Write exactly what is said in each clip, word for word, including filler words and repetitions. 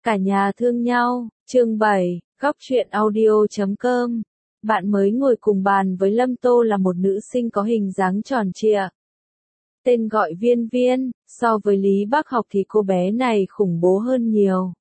Cả nhà thương nhau, chương bảy, góc truyện audio chấm com. Bạn mới ngồi cùng bàn với Lâm Tô là một nữ sinh có hình dáng tròn trịa. Tên gọi Viên Viên, so với Lý Bác Học thì cô bé này khủng bố hơn nhiều.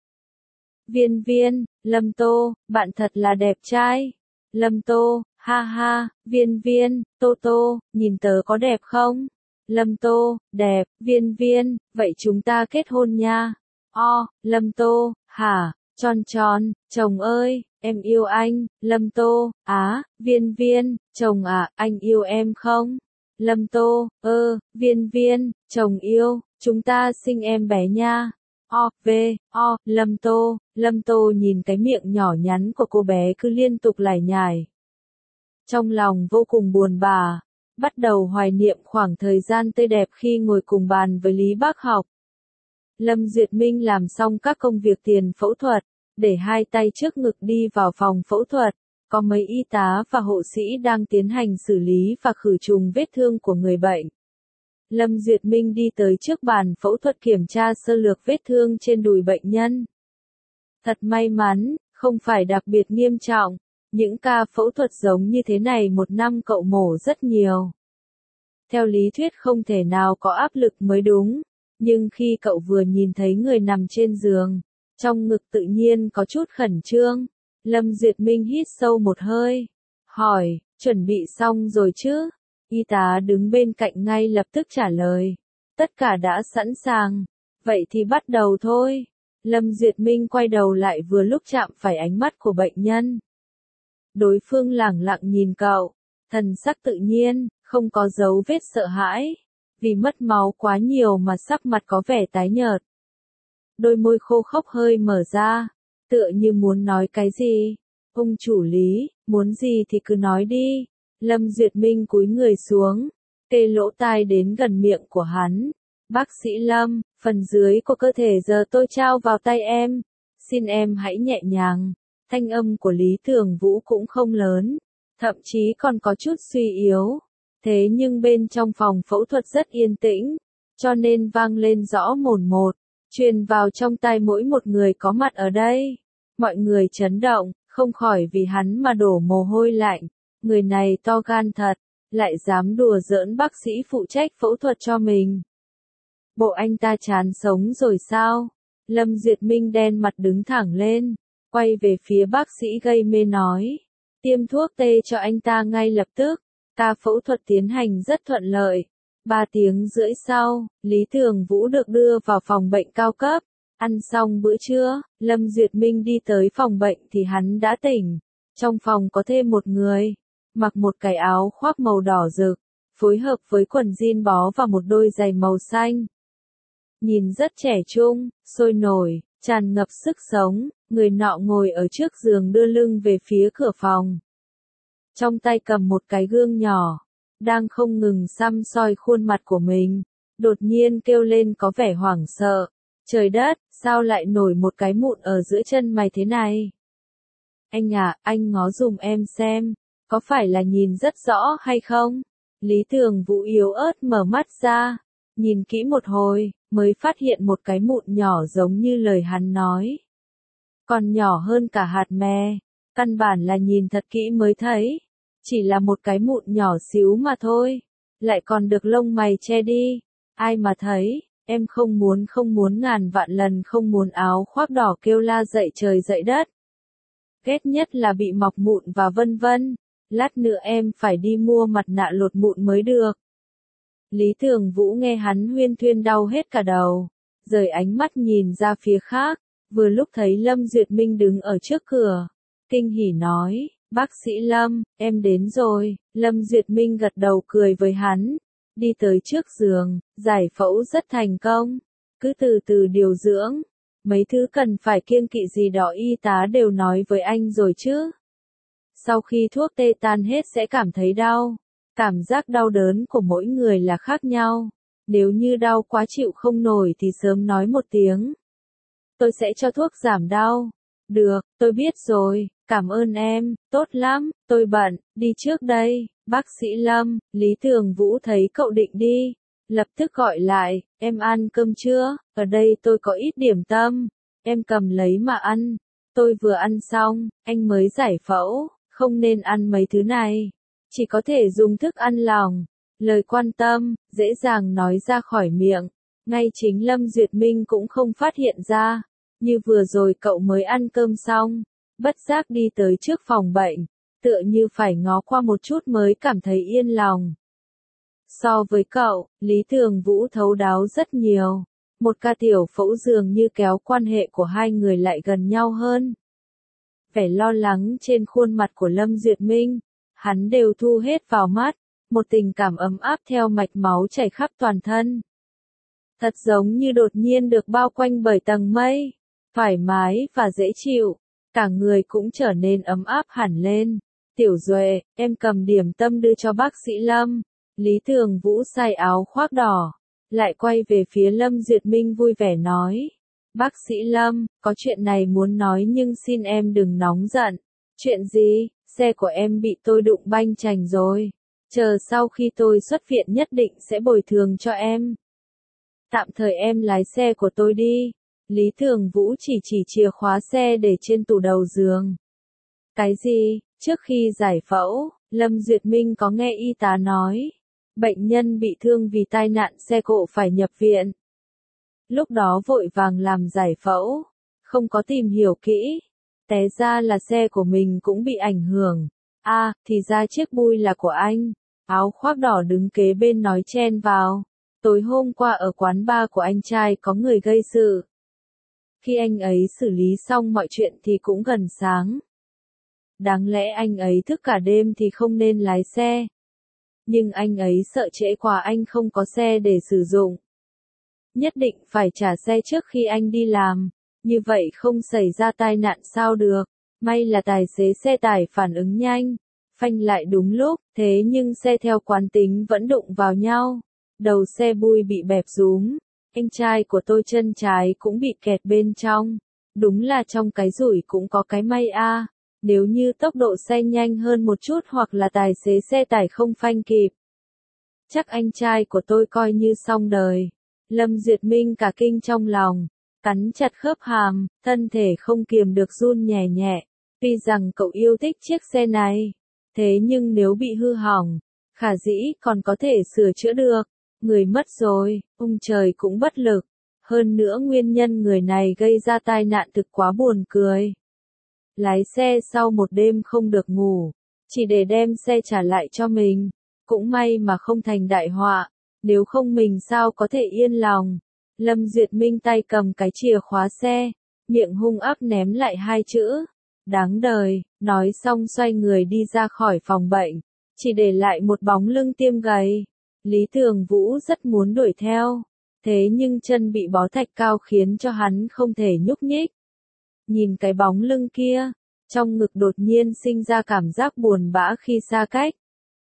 Viên Viên, Lâm Tô, bạn thật là đẹp trai. Lâm Tô, ha ha, Viên Viên, Tô Tô, nhìn tớ có đẹp không? Lâm Tô, đẹp. Viên Viên, vậy chúng ta kết hôn nha. O, Lâm Tô, hả, tròn tròn, chồng ơi, em yêu anh. Lâm Tô, á, Viên Viên, chồng à, anh yêu em không? Lâm Tô, ơ, Viên Viên, chồng yêu, chúng ta sinh em bé nha. O, V, O, Lâm Tô, Lâm Tô nhìn cái miệng nhỏ nhắn của cô bé cứ liên tục lải nhải. Trong lòng vô cùng buồn bã, bắt đầu hoài niệm khoảng thời gian tươi đẹp khi ngồi cùng bàn với Lý Bác Học. Lâm Duyệt Minh làm xong các công việc tiền phẫu thuật, để hai tay trước ngực đi vào phòng phẫu thuật, có mấy y tá và hộ sĩ đang tiến hành xử lý và khử trùng vết thương của người bệnh. Lâm Duyệt Minh đi tới trước bàn phẫu thuật kiểm tra sơ lược vết thương trên đùi bệnh nhân. Thật may mắn, không phải đặc biệt nghiêm trọng, những ca phẫu thuật giống như thế này một năm cậu mổ rất nhiều. Theo lý thuyết không thể nào có áp lực mới đúng. Nhưng khi cậu vừa nhìn thấy người nằm trên giường, trong ngực tự nhiên có chút khẩn trương. Lâm Duyệt Minh hít sâu một hơi, hỏi, chuẩn bị xong rồi chứ? Y tá đứng bên cạnh ngay lập tức trả lời, tất cả đã sẵn sàng, vậy thì bắt đầu thôi. Lâm Duyệt Minh quay đầu lại vừa lúc chạm phải ánh mắt của bệnh nhân. Đối phương lẳng lặng nhìn cậu, thần sắc tự nhiên, không có dấu vết sợ hãi. Vì mất máu quá nhiều mà sắc mặt có vẻ tái nhợt. Đôi môi khô khốc hơi mở ra, tựa như muốn nói cái gì. Ông chủ Lý, muốn gì thì cứ nói đi. Lâm Duyệt Minh cúi người xuống, kê lỗ tai đến gần miệng của hắn. Bác sĩ Lâm, phần dưới của cơ thể giờ tôi trao vào tay em. Xin em hãy nhẹ nhàng. Thanh âm của Lý Thường Vũ cũng không lớn, thậm chí còn có chút suy yếu. Thế nhưng bên trong phòng phẫu thuật rất yên tĩnh, cho nên vang lên rõ mồn một, truyền vào trong tai mỗi một người có mặt ở đây. Mọi người chấn động, không khỏi vì hắn mà đổ mồ hôi lạnh. Người này to gan thật, lại dám đùa giỡn bác sĩ phụ trách phẫu thuật cho mình. Bộ anh ta chán sống rồi sao? Lâm Duyệt Minh đen mặt đứng thẳng lên, quay về phía bác sĩ gây mê nói, tiêm thuốc tê cho anh ta ngay lập tức. Ca phẫu thuật tiến hành rất thuận lợi. Ba tiếng rưỡi sau, Lý Thường Vũ được đưa vào phòng bệnh cao cấp. Ăn xong bữa trưa, Lâm Duyệt Minh đi tới phòng bệnh thì hắn đã tỉnh. Trong phòng có thêm một người, mặc một cái áo khoác màu đỏ rực, phối hợp với quần jean bó và một đôi giày màu xanh. Nhìn rất trẻ trung, sôi nổi, tràn ngập sức sống, người nọ ngồi ở trước giường đưa lưng về phía cửa phòng. Trong tay cầm một cái gương nhỏ, đang không ngừng săm soi khuôn mặt của mình, đột nhiên kêu lên có vẻ hoảng sợ. Trời đất, sao lại nổi một cái mụn ở giữa chân mày thế này? Anh à, anh ngó dùm em xem, có phải là nhìn rất rõ hay không? Lý Thường Vũ yếu ớt mở mắt ra, nhìn kỹ một hồi, mới phát hiện một cái mụn nhỏ giống như lời hắn nói. Còn nhỏ hơn cả hạt me. Căn bản là nhìn thật kỹ mới thấy, chỉ là một cái mụn nhỏ xíu mà thôi, lại còn được lông mày che đi, ai mà thấy, em không muốn không muốn ngàn vạn lần không muốn áo khoác đỏ kêu la dậy trời dậy đất. Ghét nhất là bị mọc mụn và vân vân, lát nữa em phải đi mua mặt nạ lột mụn mới được. Lý Thường Vũ nghe hắn huyên thuyên đau hết cả đầu, rời ánh mắt nhìn ra phía khác, vừa lúc thấy Lâm Duyệt Minh đứng ở trước cửa. Kinh hỉ nói, bác sĩ Lâm, em đến rồi. Lâm Duyệt Minh gật đầu cười với hắn, đi tới trước giường, giải phẫu rất thành công, cứ từ từ điều dưỡng, mấy thứ cần phải kiêng kỵ gì đó y tá đều nói với anh rồi chứ. Sau khi thuốc tê tan hết sẽ cảm thấy đau, cảm giác đau đớn của mỗi người là khác nhau, nếu như đau quá chịu không nổi thì sớm nói một tiếng. Tôi sẽ cho thuốc giảm đau. Được, tôi biết rồi, cảm ơn em, tốt lắm, tôi bận, đi trước đây. Bác sĩ Lâm, Lý Thường Vũ thấy cậu định đi, lập tức gọi lại, em ăn cơm chưa, ở đây tôi có ít điểm tâm. em cầm lấy mà ăn. Tôi vừa ăn xong, anh mới giải phẫu, không nên ăn mấy thứ này. Chỉ có thể dùng thức ăn lỏng. Lời quan tâm, dễ dàng nói ra khỏi miệng. Ngay chính Lâm Duyệt Minh cũng không phát hiện ra. Như vừa rồi cậu mới ăn cơm xong, bất giác đi tới trước phòng bệnh, tựa như phải ngó qua một chút mới cảm thấy yên lòng. So với cậu, Lý Thường Vũ thấu đáo rất nhiều. Một ca tiểu phẫu dường như kéo quan hệ của hai người lại gần nhau hơn. Vẻ lo lắng trên khuôn mặt của Lâm Duyệt Minh, hắn đều thu hết vào mắt, một tình cảm ấm áp theo mạch máu chảy khắp toàn thân. Thật giống như đột nhiên được bao quanh bởi tầng mây, thoải mái và dễ chịu, cả người cũng trở nên ấm áp hẳn lên. Tiểu Duệ, em cầm điểm tâm đưa cho bác sĩ Lâm. Lý Thường Vũ xài áo khoác đỏ, lại quay về phía Lâm Duyệt Minh vui vẻ nói. Bác sĩ Lâm, có chuyện này muốn nói nhưng xin em đừng nóng giận. Chuyện gì? Xe của em bị tôi đụng banh chành rồi. Chờ sau khi tôi xuất viện nhất định sẽ bồi thường cho em. Tạm thời em lái xe của tôi đi. Lý Thường Vũ chỉ chỉ chìa khóa xe để trên tủ đầu giường. Cái gì? Trước khi giải phẫu, Lâm Duyệt Minh có nghe y tá nói. Bệnh nhân bị thương vì tai nạn xe cộ phải nhập viện. Lúc đó vội vàng làm giải phẫu, không có tìm hiểu kỹ. Té ra là xe của mình cũng bị ảnh hưởng. À, thì ra chiếc bui là của anh. Áo khoác đỏ đứng kế bên nói chen vào. Tối hôm qua ở quán bar của anh trai có người gây sự. Khi anh ấy xử lý xong mọi chuyện thì cũng gần sáng. Đáng lẽ anh ấy thức cả đêm thì không nên lái xe. Nhưng anh ấy sợ trễ quá anh không có xe để sử dụng. Nhất định phải trả xe trước khi anh đi làm. Như vậy không xảy ra tai nạn sao được. May là tài xế xe tải phản ứng nhanh. Phanh lại đúng lúc, thế nhưng xe theo quán tính vẫn đụng vào nhau. Đầu xe bui bị bẹp rúm. Anh trai của tôi chân trái cũng bị kẹt bên trong. Đúng là trong cái rủi cũng có cái may a. Nếu như tốc độ xe nhanh hơn một chút hoặc là tài xế xe tải không phanh kịp. Chắc anh trai của tôi coi như xong đời. Lâm Duyệt Minh cả kinh trong lòng. Cắn chặt khớp hàm, thân thể không kiềm được run nhẹ nhẹ. Tuy rằng cậu yêu thích chiếc xe này. Thế nhưng nếu bị hư hỏng, khả dĩ còn có thể sửa chữa được. Người mất rồi, ông trời cũng bất lực. Hơn nữa nguyên nhân người này gây ra tai nạn thực quá buồn cười. Lái xe sau một đêm không được ngủ, chỉ để đem xe trả lại cho mình. Cũng may mà không thành đại họa, nếu không mình sao có thể yên lòng. Lâm Duyệt Minh tay cầm cái chìa khóa xe, miệng hung ác ném lại hai chữ. Đáng đời, nói xong xoay người đi ra khỏi phòng bệnh, chỉ để lại một bóng lưng tiêm gầy. Lý Thường Vũ rất muốn đuổi theo, thế nhưng chân bị bó thạch cao khiến cho hắn không thể nhúc nhích. Nhìn cái bóng lưng kia, trong ngực đột nhiên sinh ra cảm giác buồn bã khi xa cách.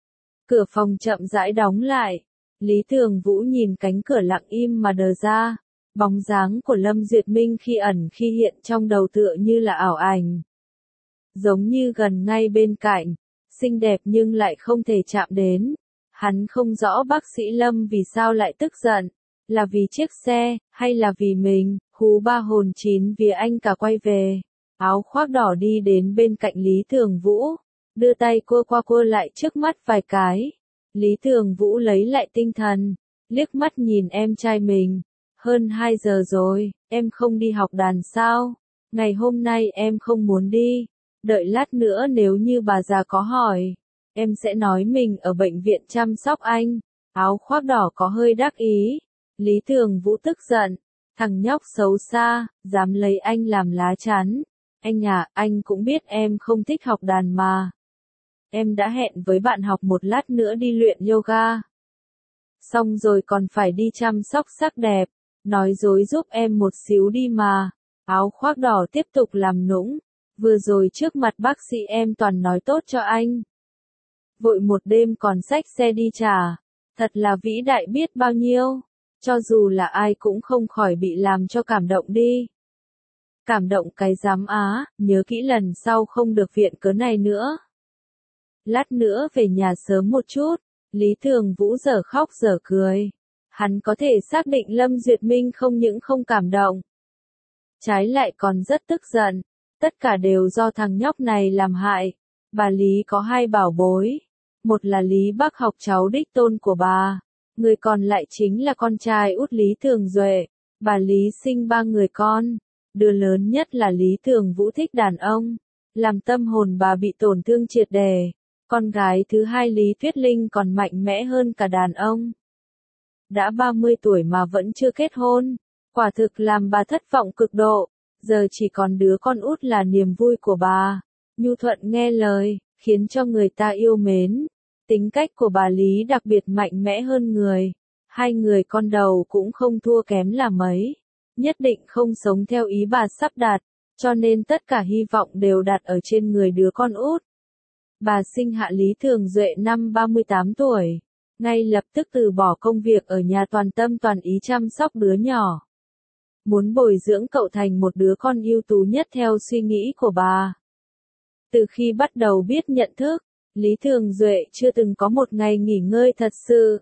Cửa phòng chậm rãi đóng lại, Lý Thường Vũ nhìn cánh cửa lặng im mà đờ ra, bóng dáng của Lâm Duyệt Minh khi ẩn khi hiện trong đầu tựa như là ảo ảnh. Giống như gần ngay bên cạnh, xinh đẹp nhưng lại không thể chạm đến. Hắn không rõ bác sĩ Lâm vì sao lại tức giận, là vì chiếc xe, hay là vì mình, hú ba hồn chín vía anh cả quay về. Áo khoác đỏ đi đến bên cạnh Lý Thường Vũ, đưa tay cua qua cua lại trước mắt vài cái. Lý Thường Vũ lấy lại tinh thần, liếc mắt nhìn em trai mình. Hơn hai giờ rồi, em không đi học đàn sao? Ngày hôm nay em không muốn đi. Đợi lát nữa nếu như bà già có hỏi, em sẽ nói mình ở bệnh viện chăm sóc anh. Áo khoác đỏ có hơi đắc ý. Lý Thường Vũ tức giận. Thằng nhóc xấu xa, dám lấy anh làm lá chắn. Anh à, anh cũng biết em không thích học đàn mà. Em đã hẹn với bạn học một lát nữa đi luyện yoga. Xong rồi còn phải đi chăm sóc sắc đẹp. Nói dối giúp em một xíu đi mà. Áo khoác đỏ tiếp tục làm nũng. Vừa rồi trước mặt bác sĩ em toàn nói tốt cho anh. Vội một đêm còn xách xe đi trả. Thật là vĩ đại biết bao nhiêu. Cho dù là ai cũng không khỏi bị làm cho cảm động đi. Cảm động cái giám á, nhớ kỹ lần sau không được viện cớ này nữa. Lát nữa về nhà sớm một chút. Lý Thường Vũ dở khóc dở cười. Hắn có thể xác định Lâm Duyệt Minh không những không cảm động, trái lại còn rất tức giận. Tất cả đều do thằng nhóc này làm hại. Bà Lý có hai bảo bối. Một là Lý Bác Học cháu đích tôn của bà. Người còn lại chính là con trai út Lý Thường Duệ. Bà Lý sinh ba người con. Đứa lớn nhất là Lý Thường Vũ thích đàn ông. Làm tâm hồn bà bị tổn thương triệt đề. Con gái thứ hai Lý Tuyết Linh còn mạnh mẽ hơn cả đàn ông. Đã ba mươi tuổi mà vẫn chưa kết hôn. Quả thực làm bà thất vọng cực độ. Giờ chỉ còn đứa con út là niềm vui của bà. Nhu thuận nghe lời, khiến cho người ta yêu mến. Tính cách của bà Lý đặc biệt mạnh mẽ hơn người. Hai người con đầu cũng không thua kém là mấy. Nhất định không sống theo ý bà sắp đặt, cho nên tất cả hy vọng đều đặt ở trên người đứa con út. Bà sinh hạ Lý Thường Duệ năm ba mươi tám tuổi. Ngay lập tức từ bỏ công việc ở nhà toàn tâm toàn ý chăm sóc đứa nhỏ. Muốn bồi dưỡng cậu thành một đứa con ưu tú nhất theo suy nghĩ của bà. Từ khi bắt đầu biết nhận thức, Lý Thường Duệ chưa từng có một ngày nghỉ ngơi thật sự.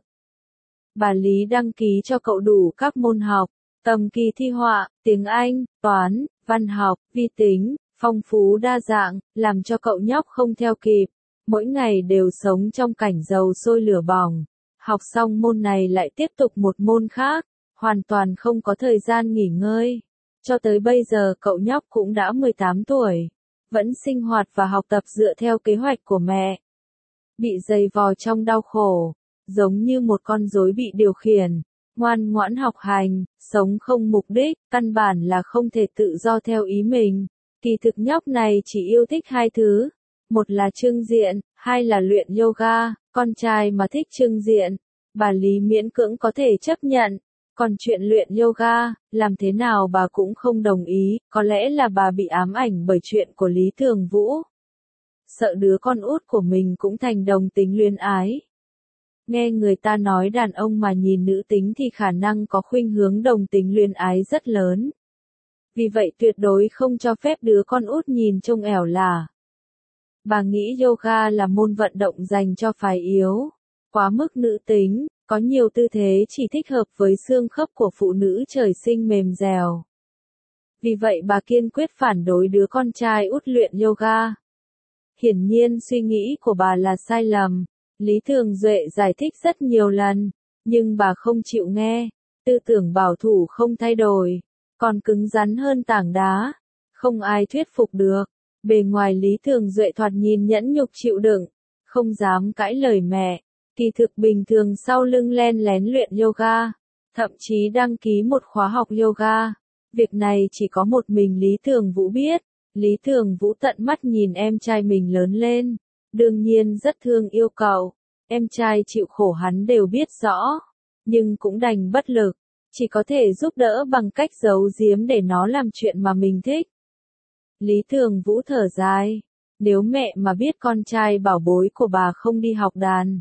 Bà Lý đăng ký cho cậu đủ các môn học, tầm kỳ thi họa, tiếng Anh, toán, văn học, vi tính, phong phú đa dạng, làm cho cậu nhóc không theo kịp. Mỗi ngày đều sống trong cảnh dầu sôi lửa bỏng. Học xong môn này lại tiếp tục một môn khác, hoàn toàn không có thời gian nghỉ ngơi. Cho tới bây giờ cậu nhóc cũng đã mười tám tuổi, vẫn sinh hoạt và học tập dựa theo kế hoạch của mẹ. Bị dày vò trong đau khổ, giống như một con rối bị điều khiển, ngoan ngoãn học hành, sống không mục đích, căn bản là không thể tự do theo ý mình. Kỳ thực nhóc này chỉ yêu thích hai thứ, một là trưng diện, hai là luyện yoga. Con trai mà thích trưng diện, bà Lý miễn cưỡng có thể chấp nhận. Còn chuyện luyện yoga, làm thế nào bà cũng không đồng ý, có lẽ là bà bị ám ảnh bởi chuyện của Lý Thường Vũ. Sợ đứa con út của mình cũng thành đồng tính luyến ái. Nghe người ta nói đàn ông mà nhìn nữ tính thì khả năng có khuynh hướng đồng tính luyến ái rất lớn. Vì vậy tuyệt đối không cho phép đứa con út nhìn trông ẻo lả. Bà nghĩ yoga là môn vận động dành cho phái yếu, quá mức nữ tính, có nhiều tư thế chỉ thích hợp với xương khớp của phụ nữ trời sinh mềm dẻo. Vì vậy bà kiên quyết phản đối đứa con trai út luyện yoga. Hiển nhiên suy nghĩ của bà là sai lầm. Lý Thường Duệ giải thích rất nhiều lần, nhưng bà không chịu nghe. Tư tưởng bảo thủ không thay đổi, còn cứng rắn hơn tảng đá. Không ai thuyết phục được. Bề ngoài Lý Thường Duệ thoạt nhìn nhẫn nhục chịu đựng, không dám cãi lời mẹ. Kỳ thực bình thường sau lưng len lén luyện yoga, thậm chí đăng ký một khóa học yoga. Việc này chỉ có một mình Lý Thường Vũ biết. Lý Thường Vũ tận mắt nhìn em trai mình lớn lên, đương nhiên rất thương yêu cậu. Em trai chịu khổ hắn đều biết rõ, nhưng cũng đành bất lực, chỉ có thể giúp đỡ bằng cách giấu giếm để nó làm chuyện mà mình thích. Lý Thường Vũ thở dài, nếu mẹ mà biết con trai bảo bối của bà không đi học đàn,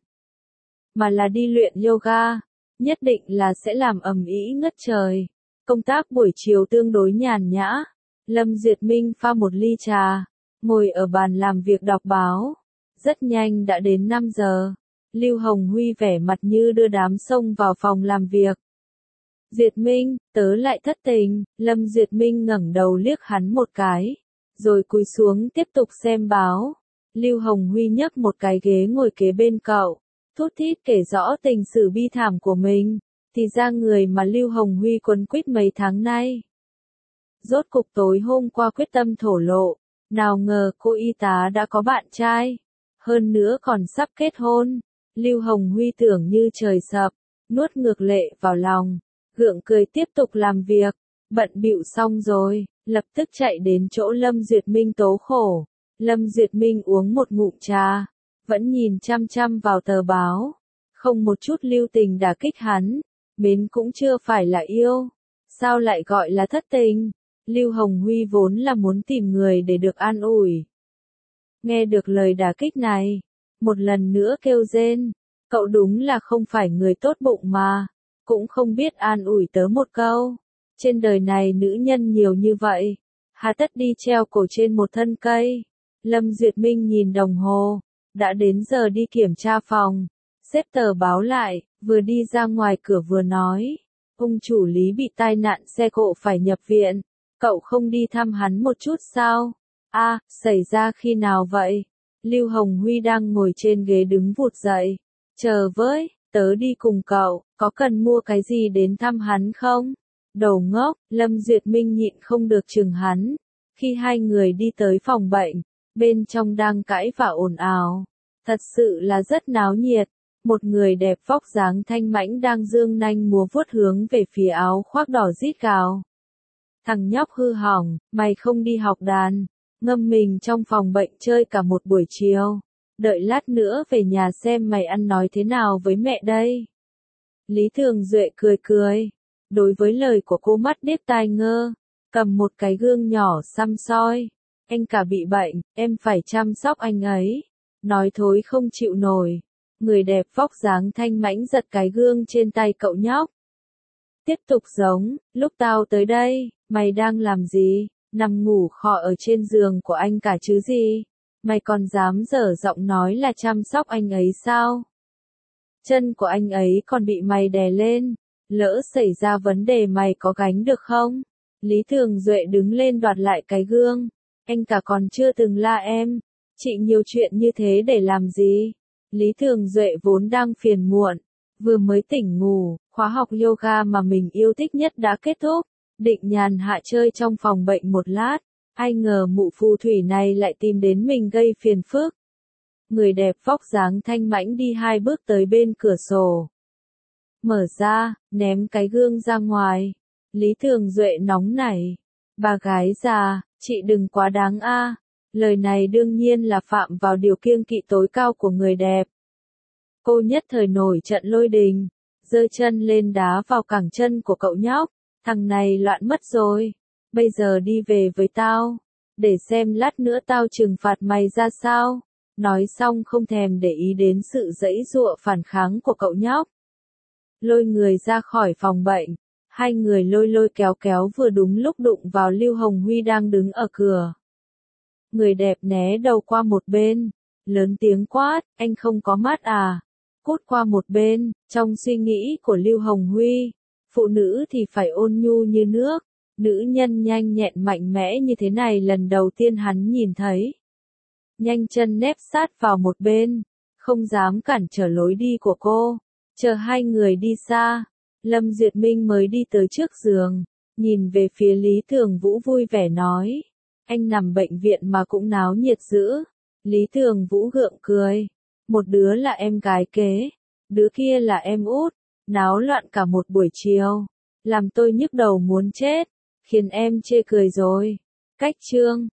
mà là đi luyện yoga, nhất định là sẽ làm ầm ĩ ngất trời. Công tác buổi chiều tương đối nhàn nhã, Lâm Duyệt Minh pha một ly trà, ngồi ở bàn làm việc đọc báo. Rất nhanh đã đến năm giờ, Lưu Hồng Huy vẻ mặt như đưa đám xông vào phòng làm việc. Duyệt Minh, tớ lại thất tình. Lâm Duyệt Minh ngẩng đầu liếc hắn một cái, rồi cúi xuống tiếp tục xem báo. Lưu Hồng Huy nhấc một cái ghế ngồi kế bên cậu, thút thít kể rõ tình sự bi thảm của mình. Thì ra người mà Lưu Hồng Huy quấn quýt mấy tháng nay, rốt cục tối hôm qua quyết tâm thổ lộ. Nào ngờ cô y tá đã có bạn trai, hơn nữa còn sắp kết hôn. Lưu Hồng Huy tưởng như trời sập, nuốt ngược lệ vào lòng, gượng cười tiếp tục làm việc. Bận bịu xong rồi, lập tức chạy đến chỗ Lâm Duyệt Minh tố khổ. Lâm Duyệt Minh uống một ngụm trà, vẫn nhìn chăm chăm vào tờ báo, không một chút lưu tình đả kích hắn. Mến cũng chưa phải là yêu, sao lại gọi là thất tình? Lưu Hồng Huy vốn là muốn tìm người để được an ủi. Nghe được lời đả kích này, một lần nữa kêu rên, cậu đúng là không phải người tốt bụng mà, cũng không biết an ủi tớ một câu. Trên đời này nữ nhân nhiều như vậy, hà tất đi treo cổ trên một thân cây. Lâm Duyệt Minh nhìn đồng hồ, đã đến giờ đi kiểm tra phòng, xếp tờ báo lại, vừa đi ra ngoài cửa vừa nói, ông chủ Lý bị tai nạn xe cộ phải nhập viện, Cậu không đi thăm hắn một chút sao? A, xảy ra khi nào vậy? Lưu Hồng Huy đang ngồi trên ghế đứng vụt dậy. Chờ với, tớ đi cùng cậu, có cần mua cái gì đến thăm hắn không? Đồ ngốc, Lâm Duyệt Minh nhịn không được chừng hắn. Khi hai người đi tới phòng bệnh, bên trong đang cãi và ồn ào. Thật sự là rất náo nhiệt. Một người đẹp vóc dáng thanh mãnh đang dương nanh múa vuốt hướng về phía áo khoác đỏ rít gào. Thằng nhóc hư hỏng, mày không đi học đàn, ngâm mình trong phòng bệnh chơi cả một buổi chiều. Đợi lát nữa về nhà xem mày ăn nói thế nào với mẹ đây. Lý Thường Duệ cười cười. Đối với lời của cô mắt điếc tai ngơ, cầm một cái gương nhỏ xăm soi. Anh cả bị bệnh, em phải chăm sóc anh ấy. Nói thối không chịu nổi. Người đẹp vóc dáng thanh mãnh giật cái gương trên tay cậu nhóc. Tiếp tục giống, lúc tao tới đây, mày đang làm gì? Nằm ngủ khọ ở trên giường của anh cả chứ gì? Mày còn dám dở giọng nói là chăm sóc anh ấy sao? Chân của anh ấy còn bị mày đè lên. Lỡ xảy ra vấn đề mày có gánh được không? Lý Thường Duệ đứng lên đoạt lại cái gương. Anh cả còn chưa từng la em. Chị nhiều chuyện như thế để làm gì? Lý Thường Duệ vốn đang phiền muộn. Vừa mới tỉnh ngủ, khóa học yoga mà mình yêu thích nhất đã kết thúc. Định nhàn hạ chơi trong phòng bệnh một lát. Ai ngờ mụ phù thủy này lại tìm đến mình gây phiền phức. Người đẹp vóc dáng thanh mãnh đi hai bước tới bên cửa sổ. Mở ra, ném cái gương ra ngoài. Lý Thường Duệ nóng nảy. Bà gái già, chị đừng quá đáng a. Lời này đương nhiên là phạm vào điều kiêng kỵ tối cao của người đẹp. Cô nhất thời nổi trận lôi đình, giơ chân lên đá vào cẳng chân của cậu nhóc. Thằng này loạn mất rồi. Bây giờ đi về với tao. Để xem lát nữa tao trừng phạt mày ra sao. Nói xong không thèm để ý đến sự giãy giụa phản kháng của cậu nhóc. Lôi người ra khỏi phòng bệnh. Hai người lôi lôi kéo kéo vừa đúng lúc đụng vào Lưu Hồng Huy đang đứng ở cửa. Người đẹp né đầu qua một bên. Lớn tiếng quát, anh không có mắt à? Cút qua một bên. Trong suy nghĩ của Lưu Hồng Huy, phụ nữ thì phải ôn nhu như nước. Nữ nhân nhanh nhẹn mạnh mẽ như thế này lần đầu tiên hắn nhìn thấy. Nhanh chân nép sát vào một bên, không dám cản trở lối đi của cô. Chờ hai người đi xa, Lâm Duyệt Minh mới đi tới trước giường, nhìn về phía Lý Thường Vũ vui vẻ nói. Anh nằm bệnh viện mà cũng náo nhiệt dữ. Lý Thường Vũ gượng cười. Một đứa là em gái kế, đứa kia là em út, náo loạn cả một buổi chiều. Làm tôi nhức đầu muốn chết, khiến em chê cười rồi. Cách chương